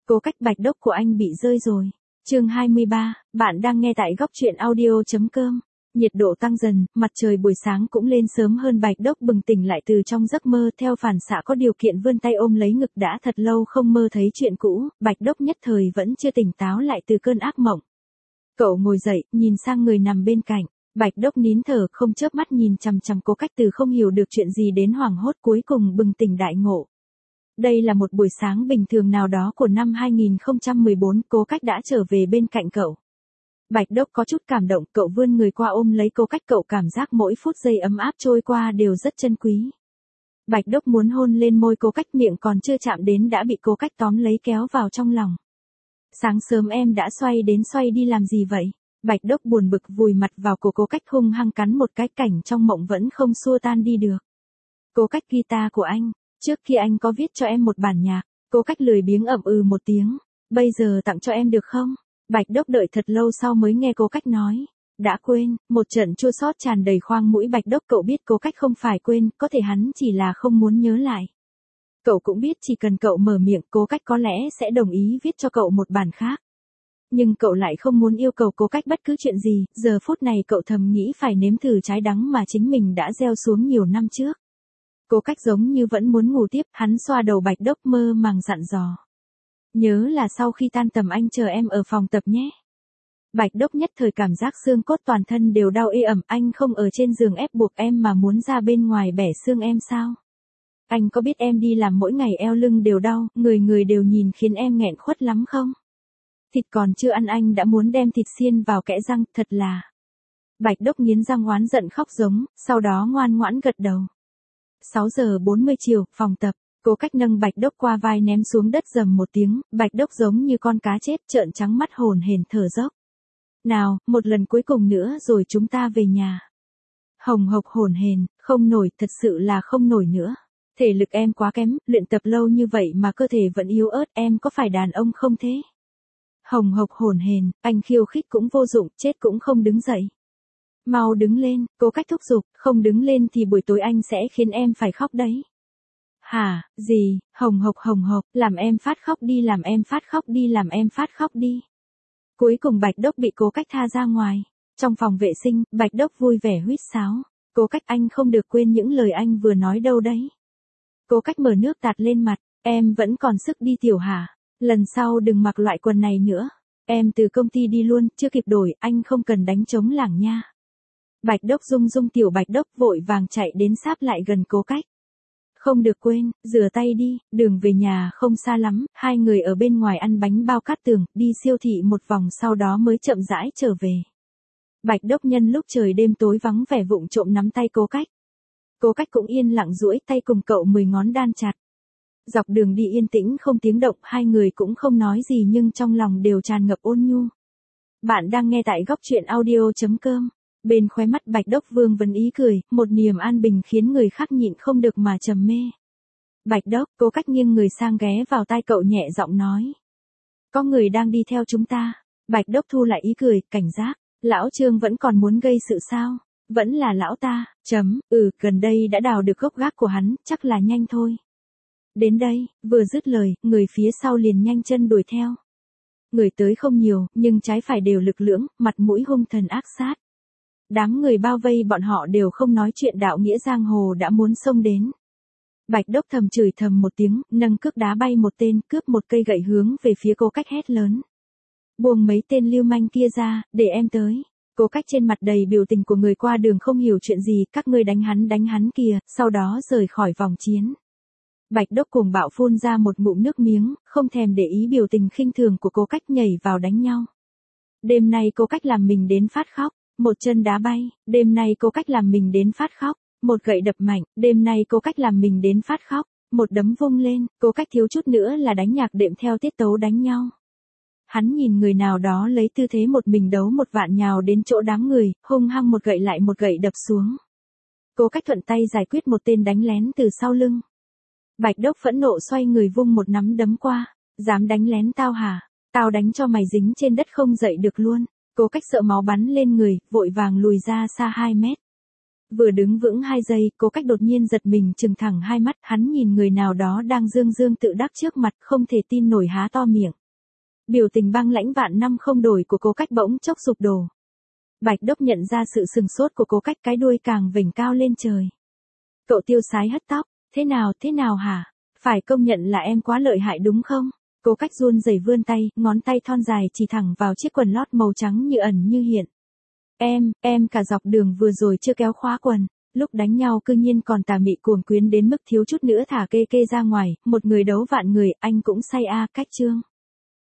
Cố cách Bạch Đốc của anh bị rơi rồi. Chương 23, bạn đang nghe tại góc truyện audio.com. Nhiệt độ tăng dần, mặt trời buổi sáng cũng lên sớm hơn. Bạch Đốc bừng tỉnh lại từ trong giấc mơ, theo phản xạ có điều kiện vươn tay ôm lấy ngực. Đã thật lâu không mơ thấy chuyện cũ, Bạch Đốc nhất thời vẫn chưa tỉnh táo lại từ cơn ác mộng. Cậu ngồi dậy, nhìn sang người nằm bên cạnh. Bạch Đốc nín thở không chớp mắt nhìn chằm chằm Cố Cách từ không hiểu được chuyện gì đến hoảng hốt, cuối cùng bừng tỉnh đại ngộ. Đây là một buổi sáng bình thường nào đó của năm 2014, Cố Cách đã trở về bên cạnh cậu. Bạch Đốc có chút cảm động, cậu vươn người qua ôm lấy Cố Cách, cậu cảm giác mỗi phút giây ấm áp trôi qua đều rất chân quý. Bạch Đốc muốn hôn lên môi Cố Cách, miệng còn chưa chạm đến đã bị Cố Cách tóm lấy kéo vào trong lòng. Sáng sớm em đã xoay đến xoay đi làm gì vậy? Bạch Đốc buồn bực vùi mặt vào cổ Cố Cách, hung hăng cắn một cái, cảnh trong mộng vẫn không xua tan đi được. Cố Cách, guitar của anh, trước khi anh có viết cho em một bản nhạc. Cố Cách lười biếng ậm ừ một tiếng, bây giờ tặng cho em được không? Bạch Đốc đợi thật lâu sau mới nghe Cố Cách nói, đã quên. Một trận chua xót tràn đầy khoang mũi. Bạch Đốc, cậu biết Cố Cách không phải quên, có thể hắn chỉ là không muốn nhớ lại. Cậu cũng biết chỉ cần cậu mở miệng, Cố Cách có lẽ sẽ đồng ý viết cho cậu một bản khác. Nhưng cậu lại không muốn yêu cầu Cố Cách bất cứ chuyện gì, giờ phút này cậu thầm nghĩ phải nếm thử trái đắng mà chính mình đã gieo xuống nhiều năm trước. Cố Cách giống như vẫn muốn ngủ tiếp, hắn xoa đầu Bạch Đốc mơ màng dặn dò. Nhớ là sau khi tan tầm anh chờ em ở phòng tập nhé. Bạch Đốc nhất thời cảm giác xương cốt toàn thân đều đau ê ẩm, anh không ở trên giường ép buộc em mà muốn ra bên ngoài bẻ xương em sao? Anh có biết em đi làm mỗi ngày eo lưng đều đau, người đều nhìn khiến em nghẹn khuất lắm không? Thịt còn chưa ăn anh đã muốn đem thịt xiên vào kẽ răng, thật là. Bạch Đốc nghiến răng oán giận khóc giống, sau đó ngoan ngoãn gật đầu. 6 giờ 40 chiều, phòng tập. Cố Cách nâng Bạch Đốc qua vai ném xuống đất rầm một tiếng, Bạch Đốc giống như con cá chết trợn trắng mắt hồn hển thở dốc. Nào, một lần cuối cùng nữa rồi chúng ta về nhà. Hồng hộc hồn hển, không nổi, thật sự là không nổi nữa. Thể lực em quá kém, luyện tập lâu như vậy mà cơ thể vẫn yếu ớt, em có phải đàn ông không thế? Hồng hộc hồn hển, anh khiêu khích cũng vô dụng, chết cũng không đứng dậy. Mau đứng lên, Cố Cách thúc giục, không đứng lên thì buổi tối anh sẽ khiến em phải khóc đấy. Hả, gì? Hồng hộc, làm em phát khóc đi, làm em phát khóc đi, làm em phát khóc đi. Cuối cùng Bạch Đốc bị Cố Cách tha ra ngoài. Trong phòng vệ sinh, Bạch Đốc vui vẻ huýt sáo. Cố Cách, anh không được quên những lời anh vừa nói đâu đấy. Cố Cách mở nước tạt lên mặt, em vẫn còn sức đi tiểu hả? Lần sau đừng mặc loại quần này nữa. Em từ công ty đi luôn, chưa kịp đổi, anh không cần đánh trống lảng nha. Bạch Đốc rung tiểu Bạch Đốc vội vàng chạy đến sáp lại gần Cố Cách. Không được quên, rửa tay đi, đường về nhà không xa lắm. Hai người ở bên ngoài ăn bánh bao cát tường, đi siêu thị một vòng sau đó mới chậm rãi trở về. Bạch Đốc nhân lúc trời đêm tối vắng vẻ vụng trộm nắm tay Cố Cách. Cố Cách cũng yên lặng duỗi tay cùng cậu 10 ngón đan chặt. Dọc đường đi yên tĩnh không tiếng động, hai người cũng không nói gì nhưng trong lòng đều tràn ngập ôn nhu. Bạn đang nghe tại góc truyện audio.com. Bên khóe mắt Bạch Đốc vương vấn ý cười, một niềm an bình khiến người khác nhịn không được mà trầm mê. Bạch Đốc, Cố Cách nghiêng người sang ghé vào tai cậu nhẹ giọng nói. Có người đang đi theo chúng ta. Bạch Đốc thu lại ý cười, cảnh giác. Lão Trương vẫn còn muốn gây sự sao? Vẫn là lão ta, gần đây đã đào được gốc gác của hắn, chắc là nhanh thôi. Đến đây, vừa dứt lời, người phía sau liền nhanh chân đuổi theo. Người tới không nhiều, nhưng trái phải đều lực lưỡng, mặt mũi hung thần ác sát. Đám người bao vây bọn họ đều không nói chuyện đạo nghĩa giang hồ đã muốn xông đến. Bạch Đốc thầm chửi thầm một tiếng, nâng cước đá bay một tên, cướp một cây gậy hướng về phía Cố Cách hét lớn. Buông mấy tên lưu manh kia ra, để em tới. Cố Cách trên mặt đầy biểu tình của người qua đường không hiểu chuyện gì, các ngươi đánh hắn kìa, sau đó rời khỏi vòng chiến. Bạch Đốc cuồng bạo phun ra một ngụm nước miếng, không thèm để ý biểu tình khinh thường của Cố Cách, nhảy vào đánh nhau. Đêm nay Cố Cách làm mình đến phát khóc. Một chân đá bay, đêm nay Cố Cách làm mình đến phát khóc. Một gậy đập mạnh, đêm nay Cố Cách làm mình đến phát khóc. Một đấm vung lên, Cố Cách thiếu chút nữa là đánh nhạc đệm theo tiết tấu đánh nhau. Hắn nhìn người nào đó lấy tư thế một mình đấu một vạn nhào đến chỗ đám người, hung hăng một gậy lại một gậy đập xuống. Cố Cách thuận tay giải quyết một tên đánh lén từ sau lưng. Bạch Đốc phẫn nộ xoay người vung một nắm đấm qua. Dám đánh lén tao hả? Tao đánh cho mày dính trên đất không dậy được luôn. Cố Cách sợ máu bắn lên người, vội vàng lùi ra xa 2 mét. Vừa đứng vững 2 giây, Cố Cách đột nhiên giật mình trừng thẳng hai mắt, hắn nhìn người nào đó đang dương dương tự đắc trước mặt, không thể tin nổi há to miệng. Biểu tình băng lãnh vạn năm không đổi của Cố Cách bỗng chốc sụp đổ. Bạch Đốc nhận ra sự sừng sốt của Cố Cách, cái đuôi càng vểnh cao lên trời. Cậu Tiêu Sái hất tóc, thế nào hả? Phải công nhận là em quá lợi hại đúng không? Cố Cách run rẩy vươn tay, ngón tay thon dài chỉ thẳng vào chiếc quần lót màu trắng như ẩn như hiện. Em cả dọc đường vừa rồi chưa kéo khóa quần, lúc đánh nhau cư nhiên còn tà mị cuồng quyến đến mức thiếu chút nữa thả kê ra ngoài, một người đấu vạn người, anh cũng say Cách Trương.